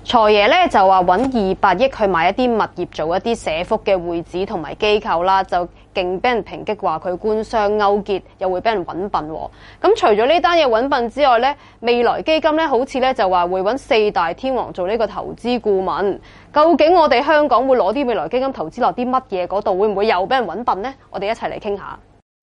財爺咧就話揾200億去買一啲物業做一啲社福嘅會址同埋機構啦，就勁俾人抨擊話佢官商勾結，又會俾人揾笨喎。咁除咗呢單嘢揾笨之外咧，未來基金咧好似咧就話會揾4大天王做呢個投資顧問。究竟我哋香港會攞啲未來基金投資落啲乜嘢嗰度，會唔會又俾人揾笨呢？我哋一齊嚟傾下。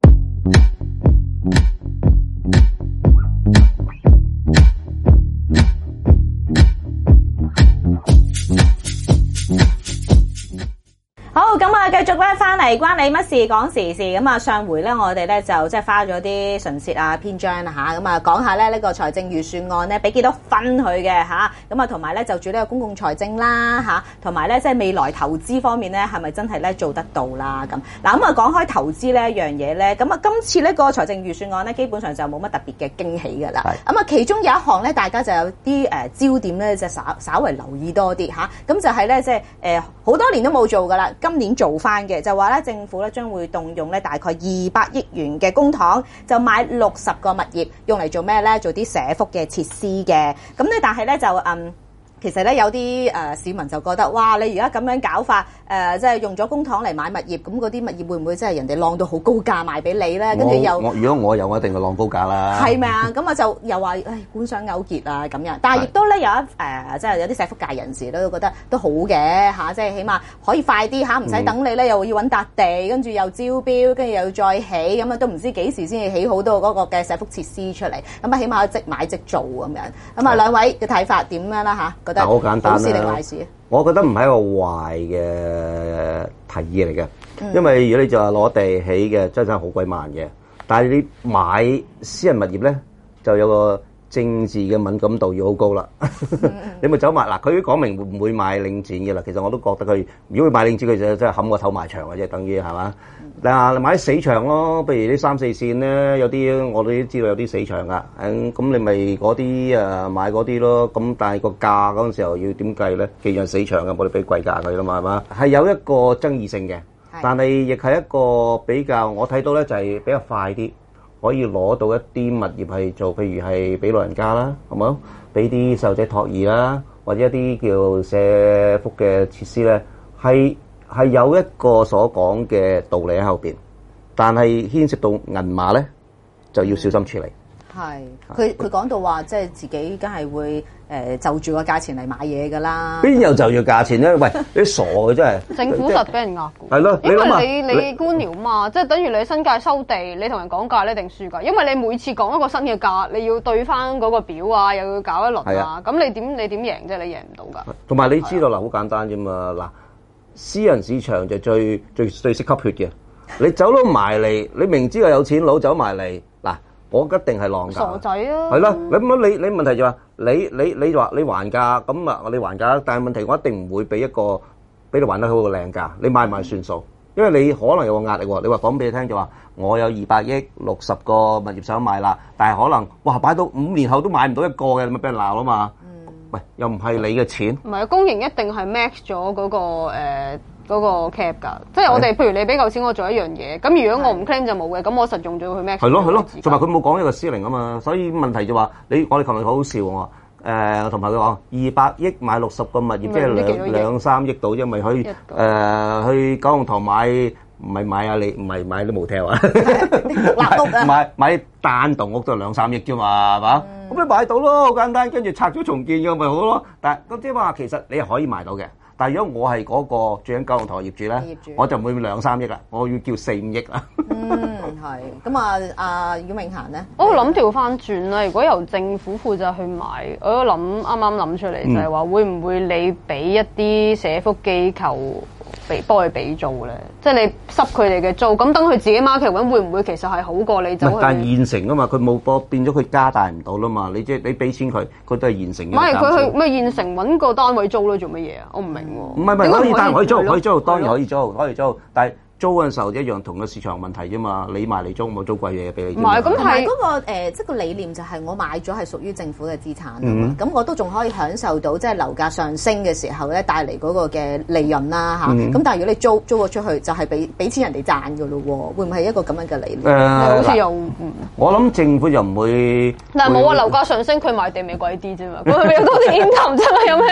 好，咁啊，繼續咧翻嚟關你乜事講時事。咁啊，上回咧我哋咧就即係花咗啲唇舌啊篇章啊嚇，咁啊講下咧呢個財政預算案咧俾幾多分佢嘅嚇，咁啊同埋咧就住呢個公共財政啦嚇，同埋咧即係未來投資方面咧係咪真係咧做得到啦咁。嗱咁啊講開投資呢一樣嘢咧，咁啊今次呢個財政預算案咧基本上就冇乜特別嘅驚喜㗎啦。咁啊其中有一項咧大家就有啲焦點咧就稍為留意多啲嚇，咁就係咧即係好多年都冇做㗎啦。今年做翻嘅就話咧，政府咧將會動用咧大概200億元嘅公帑，就買60個物業，用嚟做咩咧？做啲社福嘅設施嘅。咁咧，但係咧就其實咧有啲市民就覺得，哇！你而家咁樣搞法，即係用咗公帑嚟買物業，咁嗰啲物業會唔會即係人哋浪到好高價賣俾你咧？跟住又如果我有，我一定係浪高價啦。係咪啊？咁啊就又話官商勾結啊咁樣，但係亦都咧有即係有啲社福界人士都覺得都好嘅嚇，即係起碼可以快啲嚇，唔使等你咧又要揾笪地，跟住又招標，跟住又要再起，咁啊都唔知幾時先至起好多嗰個嘅社福設施出嚟，咁啊起碼即買即做咁樣。咁啊兩位嘅睇法點樣啦嚇？覺得好簡單啦， 好事定壞事？ 我覺得唔係一個壞嘅提議嚟嘅，因為如果你就話攞地起嘅，真係好鬼慢嘅。但係你買私人物業咧，就有個政治嘅敏感度要好高啦。你咪走埋嗱，佢講明會唔會買領展嘅啦。其實我都覺得佢，如果佢買領展，佢就真係冚個頭埋牆嘅啫，等於係嘛？嗱，買啲死場咯，譬如啲3、4線咧，有啲我哋都知道有啲死場噶，咁你咪嗰啲買嗰啲咯。咁但係個價嗰陣時候要點計咧？既然死場嘅，我哋俾貴價佢啦嘛，係嘛？係有一個爭議性嘅，但係亦係一個比較，我睇到咧就係比較快啲，可以攞到一啲物業係做，譬如係俾老人家啦，係咪？俾啲細路仔托兒啦，或者一啲叫社福嘅設施咧，係有一個所講嘅道理喺後邊，但係牽涉到銀碼咧，就要小心處理。係， 佢講到話，即係自己梗係會就住個價錢嚟買嘢㗎啦。 邊有就住價錢咧？喂，你傻嘅真係。 政府實俾人呃㗎。 係咯， 因為你官僚嘛，即係等於你新界收地，你同人講價你一定輸㗎。因為你每次講一個新嘅價，你要對翻嗰個表啊，又要搞一輪啊，咁你點贏啫？你贏唔到㗎。同埋你知道啦，好簡單啫嘛。嗱，私人市場就最識吸血嘅。你走到埋嚟，你明知係有錢佬走埋嚟，嗱，我一定係浪價。 傻仔啊！ 係啦，你問題就話你話你還價，咁啊你還價，但係問題我一定唔會俾你還得好嘅靚價，你買唔買算數？因為你可能有個壓力喎。你話講俾你聽就話，我有200億60個物業想買啦，但係可能哇擺到5年後都買唔到一個嘅，咪俾人鬧啦嘛。喂，又唔係你嘅錢。 唔係，公營一定係 max 咗嗰個 cap 㗎，即係我哋譬如你俾夠錢我做一樣嘢，咁如果我唔 claim 就冇嘅，咁我實用咗佢 max。係咯，同埋佢冇講一個司令啊嘛，所以問題就話我哋琴日好好笑喎，同埋佢講200億買60個物業，即係2-3億到，因為去九龍塘買唔係買啲 motel 啊，買單棟屋都係2-3億啫嘛，係嘛？咁你買到咯，好簡單，跟住拆咗重建嘅咪好咯。但係咁即係話其實你係可以買到嘅。但係如果我係嗰個住喺九龍塘嘅業主咧，我就唔會2-3億啦，我要叫4-5億啦。 係。咁阿阮永嫻咧， 我諗調翻轉啦。如果由政府負責去買，我都啱啱諗出嚟就係話，會唔會你俾一啲社福機構幫佢俾租咧？即係你濕佢哋嘅租，咁等佢自己 market 揾，會唔會其實係好過你走去？ 但係現成啊嘛，佢冇變咗佢加大唔到啦嘛。你即係你俾錢佢都係現成嘅。 唔係佢去咩現成揾個單位租咯，做乜嘢啊？我唔明喎。 唔係可以租，當然可以租，但係租嗰陣時候一樣同個市場問題啫嘛。你賣嚟租，冇租貴嘢俾你。 唔係咁係嗰個即係個理念就係我買咗係屬於政府嘅資產，咁我都仲可以享受到即係樓價上升嘅時候咧帶嚟嗰個嘅利潤啦嚇。咁但係如果你租咗出去，就係俾錢人哋賺㗎咯喎，會唔係一個咁樣嘅理念？ 好似又我諗政府就唔會。 但係冇話樓價上升，佢賣地咪貴啲啫嘛。佢有多啲 income 啫嘛，有咩關係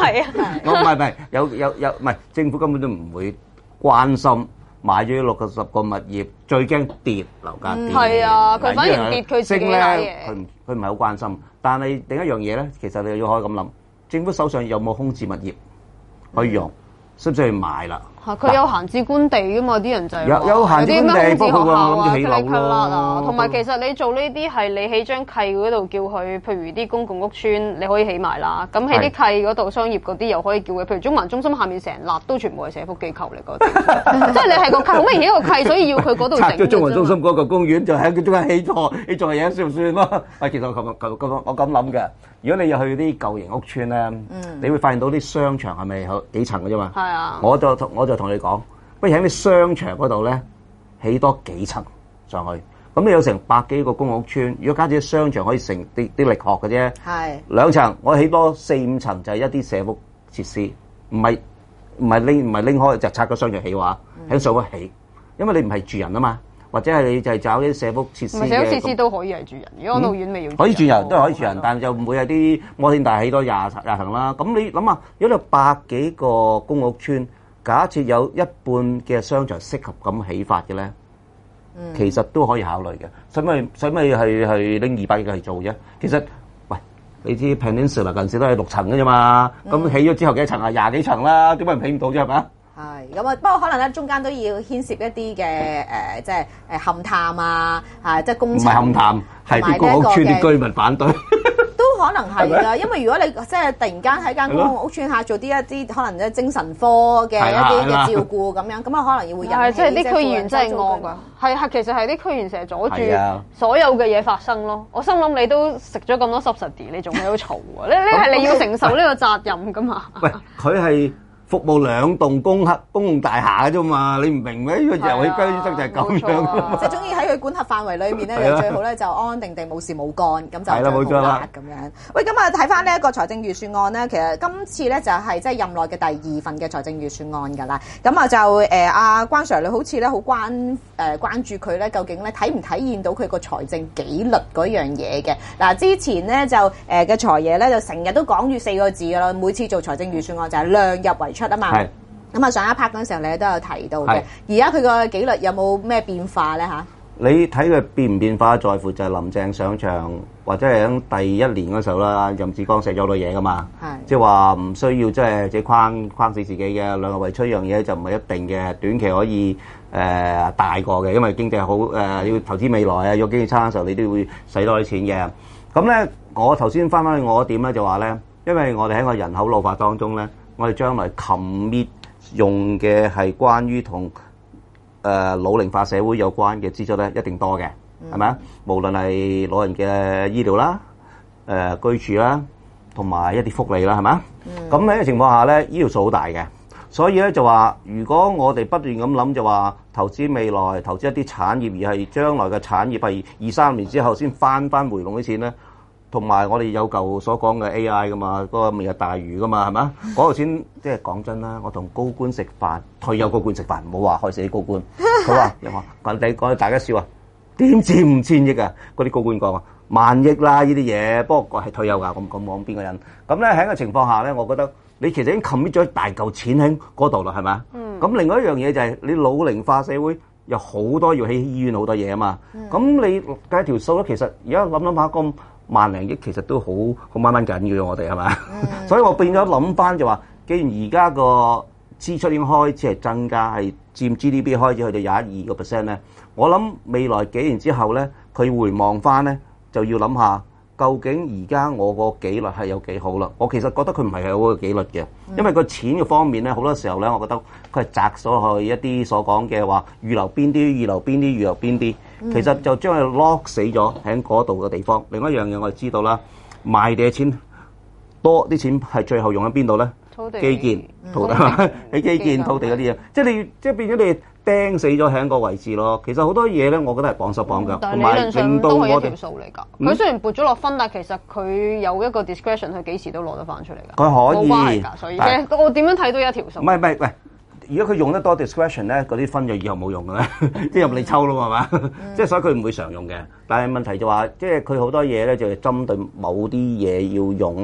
係啊， 我唔係有唔係政府根本都唔會關心買咗60個物業，最驚跌樓價跌。 係啊，佢反而跌佢自己升買咧， 嘢。 佢唔係好關心。但係另一樣嘢咧，其實你要可以咁諗，政府手上有冇空置物業可以用，需唔需要買啦？ 佢有閒置官地噶嘛？啲人就係話有閒置官地， 有啲咩空置學校啊、 諗住起樓咯。 同埋其實你做呢啲係你喺張契嗰度叫佢，譬如啲公共屋邨你可以起埋啦。咁喺啲契嗰度商業嗰啲又可以叫佢，譬如中環中心下面成立都全部係社福機構嚟嗰啲，即係你係個契，好明顯一個契，所以要佢嗰度整。 拆咗中環中心嗰個公園，就喺佢中間起錯嘢算唔算咯？其實我咁諗嘅。如果你入去啲舊型屋邨咧，你會發現到啲商場係咪有幾層嘅啫嘛？係啊。我就同你講。不如喺啲商場嗰度咧，起多幾層上去。咁你有成100幾個公屋邨，如果加啲商場可以成啲力學嘅啫。係2層，我起多4、5層就係一啲社福設施，唔係拎開就拆個商場起話，喺上邊起，因為你唔係住人啊嘛，或者係你就係找啲社福設施嘅。社福設施都可以係住人，如果安老院未要。可以住人，都係可以住人，但係就唔會係啲摩天大起多廿層啦。咁你諗下，如果有100幾個公屋邨。假設有一半嘅商場適合咁起法嘅咧，其實都可以考慮嘅。使咪係拎200億嚟做啫？其實，喂，你知 Peninsula 近時都係6層嘅啫嘛。咁起咗之後幾層啊？20幾層啦，點解唔起唔到啫？係咪啊？係咁啊，不過可能咧中間都要牽涉一啲嘅即係勘探啊，即係工程。唔係勘探，係啲公屋邨啲居民反對。都可能係㗎，因為如果你即係突然間喺間公屋邨下做一啲可能精神科嘅一啲嘅照顧咁樣，咁啊可能要會引起即係啲區議員真係惡㗎，係其實係啲區議員成日阻住所有嘅嘢發生咯。我心諗你都食咗咁多 subsidy， 你仲喺度嘈啊？呢係你要承受呢個責任㗎嘛？喂，佢係。服務2棟公共大廈嘅啫嘛，你唔明咩？呢個遊戲規則就係咁樣。即係總之喺佢管轄範圍裏面咧，最好咧就安安定定冇事冇幹，咁就最好啦咁樣。喂，咁啊睇翻呢一個財政預算案咧，其實今次咧就係即係任內嘅第2份嘅財政預算案㗎啦。咁啊就阿關 Sir 你好似咧好關注佢咧，究竟咧體唔體現到佢個財政紀律嗰樣嘢嘅？嗱，之前咧就嘅財爺咧就成日都講住4個字㗎啦，每次做財政預算案就係量入為出啊嘛，咁啊上一 part 嗰陣時候你都有提到嘅，而家佢個紀律有冇咩變化咧嚇？你睇佢變唔變化，在乎就係林鄭上場或者係喺第1年嗰時候啦，任志剛寫咗好多嘢噶嘛，即係話唔需要即係自己框死自己嘅，量入為出一樣嘢就唔係一定嘅，短期可以大過嘅，因為經濟好要投資未來啊，要經濟差嘅時候你都會使多啲錢嘅。咁咧我頭先翻去我點咧就話咧，因為我哋喺個人口老化當中咧。我哋將來commit用嘅係關於同老齡化社會有關嘅支出咧，一定多嘅，係咪啊？無論係老人嘅醫療啦、居住啦，同埋一啲福利啦，係咪啊？咁喺呢個情況下咧，醫療數好大嘅，所以咧就話，如果我哋不斷咁諗，就話投資未來、投資一啲產業，而係將來嘅產業係2-3年之後先翻回籠啲錢咧。同埋我哋有舊所講嘅 AI 噶嘛，嗰個明日大嶼噶嘛，係咪啊？嗰度先即係講真啦，我同高官食飯，退休高官食飯，唔好話害死啲高官。佢話：你講大家笑啊，點止5000億啊？嗰啲高官講啊，萬億啦呢啲嘢。不過係退休㗎，咁講邊個人？咁咧喺個情況下咧，我覺得你其實已經 commit 咗大嚿錢喺嗰度啦，係咪啊？咁另外一樣嘢就係你老齡化社會有好多要起醫院好多嘢啊嘛。咁你計條數咧，其實而家諗下咁。1零億其實都好掹緊嘅，我哋係咪？所以我變咗諗翻就話，既然而家個支出已經開始係增加，係佔 GDP 開始去到22%咧，我諗未來幾年之後咧，佢回望翻咧，就要諗下究竟而家我個紀律係有幾好啦。我其實覺得佢唔係好嘅紀律嘅，因為個錢嘅方面咧，好多時候咧，我覺得佢係擲咗去一啲所講嘅話預留邊啲。其實就將佢 lock 死咗喺嗰度嘅地方。另一樣嘢我哋知道啦，賣地嘅錢多啲錢係最後用喺邊度咧？基建、土地喺基建、土地嗰啲嘢，即係變咗你釘死咗喺個位置咯。其實好多嘢咧，我覺得係綁手綁腳，同埋令到我哋條數嚟㗎。佢雖然撥咗落分，但其實佢有一個 discretion，佢幾時都攞得翻出嚟㗎。佢可以，冇關係㗎。所以我點樣睇都一條數。唔係喂。如果佢用得多 discretion 咧，嗰啲分就以後冇用嘅咧，即係入你抽咯，係嘛？即係所以佢唔會常用嘅。但係問題就話，即係佢好多嘢咧，就係針對某啲嘢要用咧，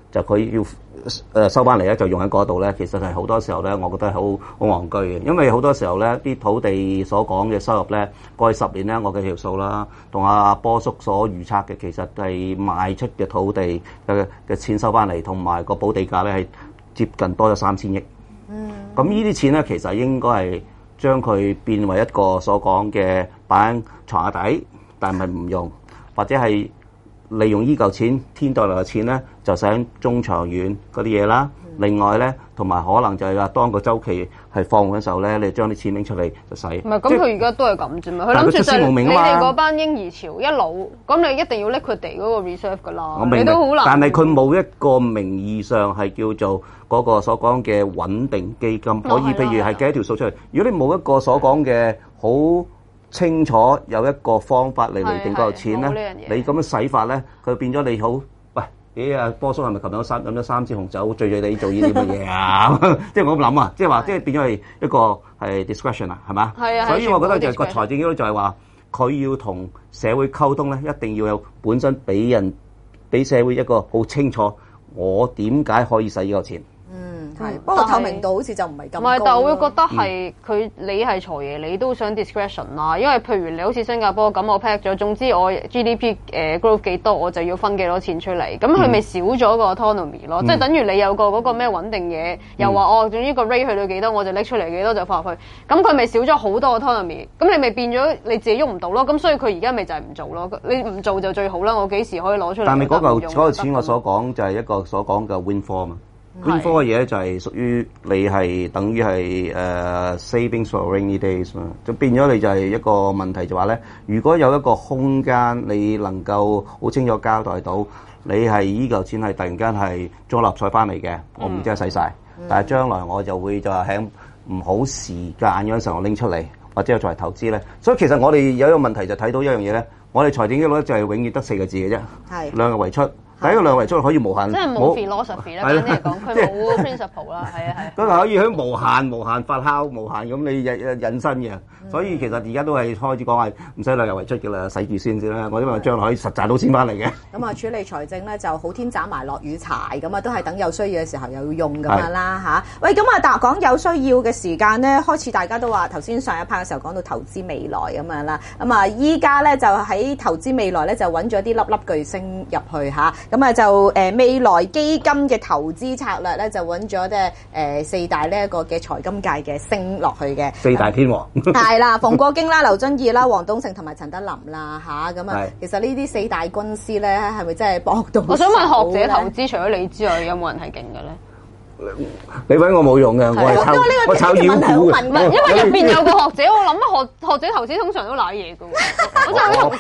就佢要收翻嚟咧，就用喺嗰度咧。其實係好多時候咧，我覺得係好戇居嘅，因為好多時候咧，啲土地所講嘅收入咧，過去10年咧，我計條數啦，同阿波叔所預測嘅，其實係賣出嘅土地嘅錢收翻嚟，同埋個補地價咧係接近多咗3000億。咁呢啲錢咧，其實應該係將佢變為一個所講嘅擺喺床下底，但係唔用，或者係利用依嚿錢天袋來嘅錢咧，就使喺中長遠嗰啲嘢啦。另外咧，同埋可能就係話當個週期係放緩嘅時候咧，你將啲錢拎出嚟就使。唔係咁，佢而家都係咁啫嘛。佢諗住就係你哋嗰班嬰兒潮一老，咁你一定要拎佢哋嗰個 reserve 㗎啦。 我明白， 你都好難。 但係佢冇一個名義上係叫做嗰個所講嘅穩定基金，可以譬如係計一條數出嚟。如果你冇一個所講嘅好清楚有一個方法嚟釐定嗰嚿錢咧，你咁樣使法咧，佢變咗你好。咦啊！波叔係咪琴日飲咗3支紅酒，醉醉地做呢啲乜嘢啊？即係我咁諗啊，即係話，即係變咗係一個係 discretion 啊，係嘛？ 係啊。 所以我覺得就係個財政紀律就係話，佢要同社會溝通咧，一定要有本身俾社會一個好清楚，我點解可以使呢個錢。 係，不過透明度好似就唔係咁高。 唔係，但係我會覺得係佢你係財爺，你都想 discretion 啦。因為譬如你好似新加坡咁，我 pack 咗，總之我 GDP growth 幾多，我就要分幾多錢出嚟。咁佢咪少咗個 autonomy 咯？即係等於你有個嗰個咩穩定嘢，又話總之個 rate 去到幾多，我就拎出嚟幾多就放入去。咁佢咪少咗好多 autonomy？咁你咪變咗你自己喐唔到咯。咁所以佢而家咪就係唔做咯。你唔做就最好啦。我幾時可以攞出嚟？ 但係嗰嚿錢我所講就係一個所講嘅 windfall 嘛。windfall 嘅嘢就係屬於你係等於係savings for rainy days 嘛，就變咗你就係一個問題就話咧，如果有一個空間你能夠好清楚交代到，你係依嚿錢係突然間係中六合彩翻嚟嘅，我唔知係使晒，但係將來我就會就係喺唔好時間嗰陣時候拎出嚟，或者作為投資咧。所以其實我哋有一個問題就睇到一樣嘢咧，我哋財政紀律就係永遠得4個字嘅啫，量入為出。第一個量為出可以無限， 即係冇 philosophy 啦，簡單嚟講，佢冇 principle 啦，係啊係。 佢可以喺無限發酵、無限咁你引申嘅，所以其實而家都係開始講係唔使量入為出嘅啦，使住先啦。我因為將來可以實賺到錢翻嚟嘅。 咁啊，處理財政咧就好天斬埋落雨柴咁啊，都係等有需要嘅時候又要用咁樣啦嚇。喂，咁啊，但係講有需要嘅時間咧，開始大家都話頭先上一 part 嘅時候講到投資未來咁樣啦。咁啊，依家咧就喺投資未來咧就揾咗啲粒粒巨星入去嚇。咁啊就未來基金嘅投資策略咧就揾咗4大呢一個嘅財金界嘅星落去嘅 4大天王係啦，馮國經啦、劉遵義啦、黃東勝同埋陳德霖啦嚇。咁啊，其實呢啲4大軍師咧係咪真係搏到？ 我想問學者投資除咗你之外，有冇人係勁嘅咧？ 你揾我冇用嘅，我炒妖股嘅。 因為入邊有個學者，我諗學者投資通常都賴嘢嘅喎。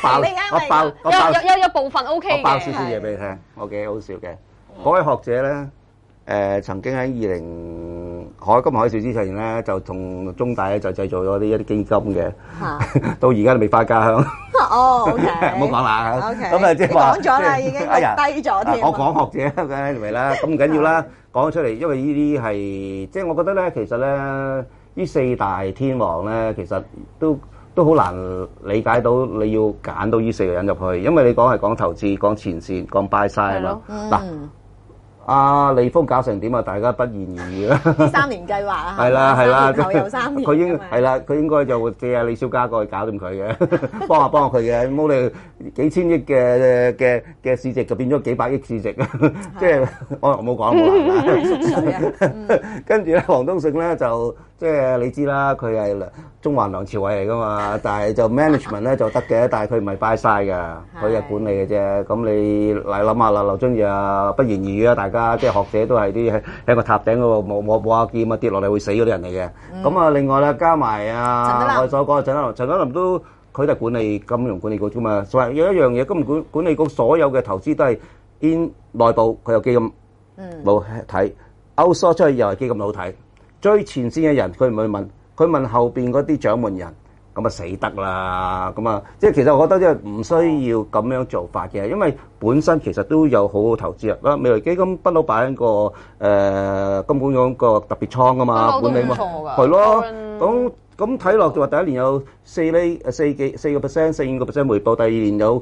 有部分 OK 嘅。 我爆少少嘢俾你聽，OK，好笑嘅。嗰位學者咧，曾經喺20金融海嘯之前咧，就同中大咧就製造咗一啲基金嘅，到而家都未返家鄉。 哦，OK， 唔好講啦。 OK， 咁啊即係話， 講咗啦，已經低咗添。 我講學者嘅嚟啦，咁唔緊要啦，講出嚟，因為呢啲係即係我覺得咧，其實咧呢4大天王咧，其實都好難理解到你要揀到呢4個人入去，因為你講投資、講前線、講 buy side 啊嘛。嗱，阿利豐搞成點啊？大家不言而喻啦。 3年計劃啊， 係啦， 後有3年。 佢應該就會借阿李小加過去搞掂佢嘅，幫下佢嘅。冇你幾千億嘅市值就變咗幾百億市值，即係我冇講冇。跟住咧，黃東勝咧就即係你知啦，佢係中環梁朝偉嚟噶嘛，但係就 management 咧就得嘅，但係佢唔係 buy side 㗎，佢係管理嘅啫。咁你嚟諗下啦，劉遵義啊，不言而喻啊，大家即係學者都係啲喺個塔頂嗰度冇下劍啊，跌落嚟會死嗰啲人嚟嘅。咁啊，另外咧加埋我所講嘅陳德霖都佢都係管理金融管理局啫嘛。所以有一樣嘢，金融管理局所有嘅投資都係 in 內部，佢有基金冇睇，outsource 出去又係基金冇睇。最前線嘅人佢唔會問，佢問後邊嗰啲掌門人，咁啊死得啦！咁啊，即係其實我覺得即係唔需要咁樣做法嘅，因為本身其實都有好好投資啊！未來基金不嬲擺喺個金管局個特別倉㗎嘛，管理嘛，係咯。咁睇落就話第一年有4%、4.5%回報，第二年有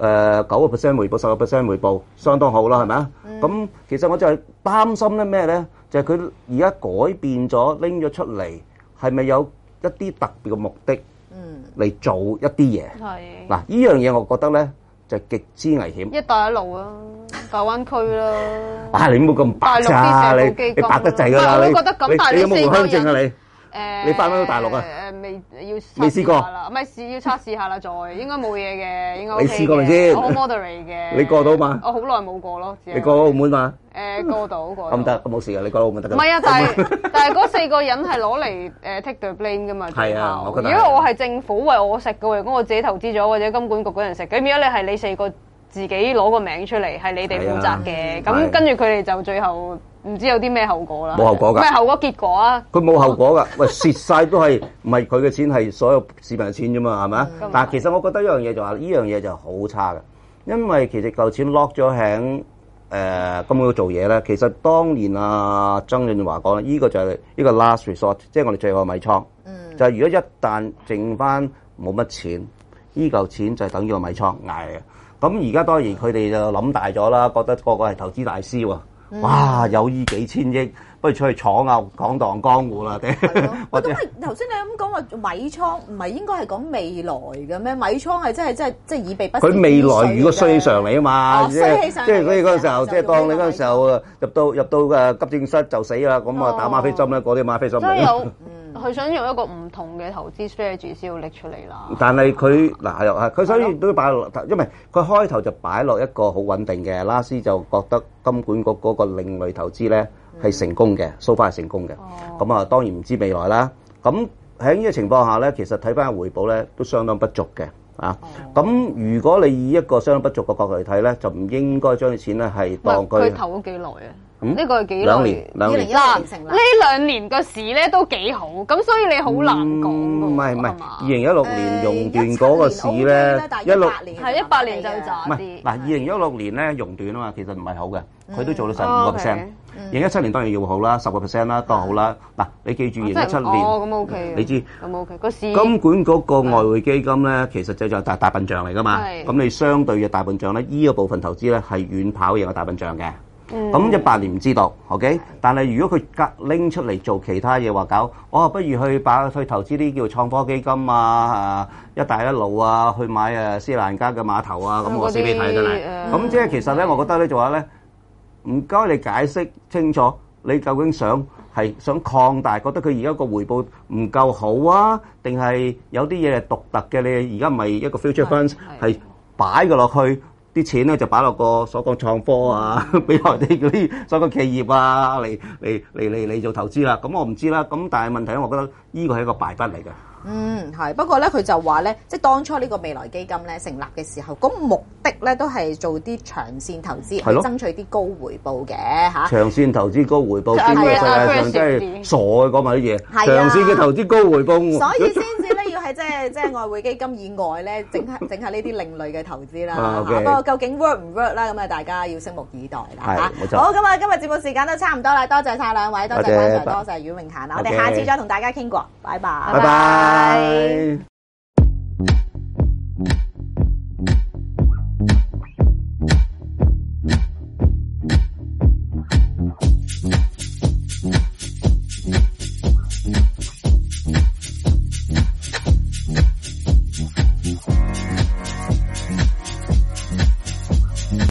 9% 回報、10% 回報，相當好啦，係咪啊？咁其實我就係擔心咧咩咧？就係佢而家改變咗，拎咗出嚟，係咪有一啲特別嘅目的嚟做一啲嘢？ 係嗱，呢樣嘢我覺得咧就極之危險。 一帶一路啊，大灣區啦。 你唔好咁白咋，你白得滯㗎啦！ 我覺得咁，但係你有冇回鄉證啊？你？你翻到大陸啊？ 未試過啦，唔係要測試下啦，再應該冇嘢嘅，應該 OK 嘅。 你試過未先？ 我好 moderate 嘅。 你過到嘛？ 我好耐冇過咯。 你過到澳門嘛？ 過到。 咁得，咁冇事嘅，你過到澳門得㗎。 唔係啊，但係嗰4個人係攞嚟take the blame 㗎嘛。 係啊，我覺得。 如果我係政府為我食嘅喎，如果我自己投資咗或者金管局嗰人食，咁如果你4個自己攞個名出嚟，係你哋負責嘅，咁跟住佢哋就最後。唔知有啲咩後果啦？ 冇後果㗎。 咩後果結果啊？ 佢冇後果㗎。喂，蝕晒都係唔係佢嘅錢，係所有市民嘅錢啫嘛，係咪啊？但係其實我覺得一樣嘢就話呢樣嘢就好差嘅，因為其實嚿錢 lock 咗喺金管局做嘢咧。其實當年曾俊華講咧，呢個就係呢個 last resort， 即係我哋最後嘅米倉。就係如果一旦剩翻冇乜錢，呢嚿錢就係等於個米倉捱嘅。咁而家當然佢哋就諗大咗啦，覺得個個係投資大師喎。哇！有依幾千億，不如出去闖啊，闖蕩江湖啦！ 或者頭先你咁講話米倉，唔係應該係講未來嘅咩？米倉係真係以備不時。 佢未來如果衰起上嚟啊嘛，即係嗰個時候，即係當你嗰陣時候入到急症室就死啦，咁啊打嗎啡針咧，嗰啲嗎啡針嚟。 佢想用一個唔同嘅投資 strategy 先要拎出嚟啦。 但係佢佢所以都擺落，因為佢開頭就擺落一個好穩定嘅，拉斯就覺得金管局嗰個另類投資咧係成功嘅，so far 係成功嘅。咁當然唔知未來啦。咁喺呢個情況下咧，其實睇翻個回報咧都相當不俗嘅。咁如果你以一個相當不俗嘅角度嚟睇咧，就唔應該將啲錢咧係當佢投咗幾耐啊？呢個係幾耐 ？2年。 呢2年個市咧都幾好，咁所以你好難講。 唔係，2016年熔斷嗰個市咧，18 年係18年就渣啲。 嗱，2016年咧熔斷啊嘛，其實唔係好嘅，佢都做到15%。2017年當然要好啦，10%啦都好啦。嗱，你記住2017年， 咁 OK， 你知咁 OK 個市。 金管局個外匯基金咧，其實就係大笨象嚟噶嘛。咁你相對嘅大笨象咧，依個部分投資咧係遠跑贏個大笨象嘅。咁18年唔知道 ，OK？但係如果佢拎出嚟做其他嘢話搞，不如去投資啲叫創科基金一帶一路啊，去買斯里蘭卡嘅碼頭啊，咁我死俾睇真係。咁即係其實咧，我覺得咧就話咧，唔該你解釋清楚，你究竟想擴大，覺得佢而家個回報唔夠好啊，定係有啲嘢係獨特嘅？你而家唔係一個 future funds 係擺嘅落去。啲錢咧就擺落個所講創科啊，俾內地嗰啲所講企業啊嚟做投資啦。咁我唔知啦。咁但係問題咧，我覺得呢個係一個敗筆嚟嘅。 係。不過咧，佢就話咧，即係當初呢個未來基金咧成立嘅時候，咁目的咧都係做啲長線投資，去爭取啲高回報嘅嚇。長線投資高回報，邊個世界上真係傻嘅講埋啲嘢？長線嘅投資高回報， 所以先至咧要係即係外匯基金以外咧，整下呢啲另類嘅投資啦。不過究竟 work 唔 work 啦？咁大家要拭目以待啦嚇。好，咁今日節目時間都差唔多啦，多謝晒兩位，多謝關 Sir，多謝阮詠嫻啦，我哋下次再同大家傾過，拜拜。 拜拜。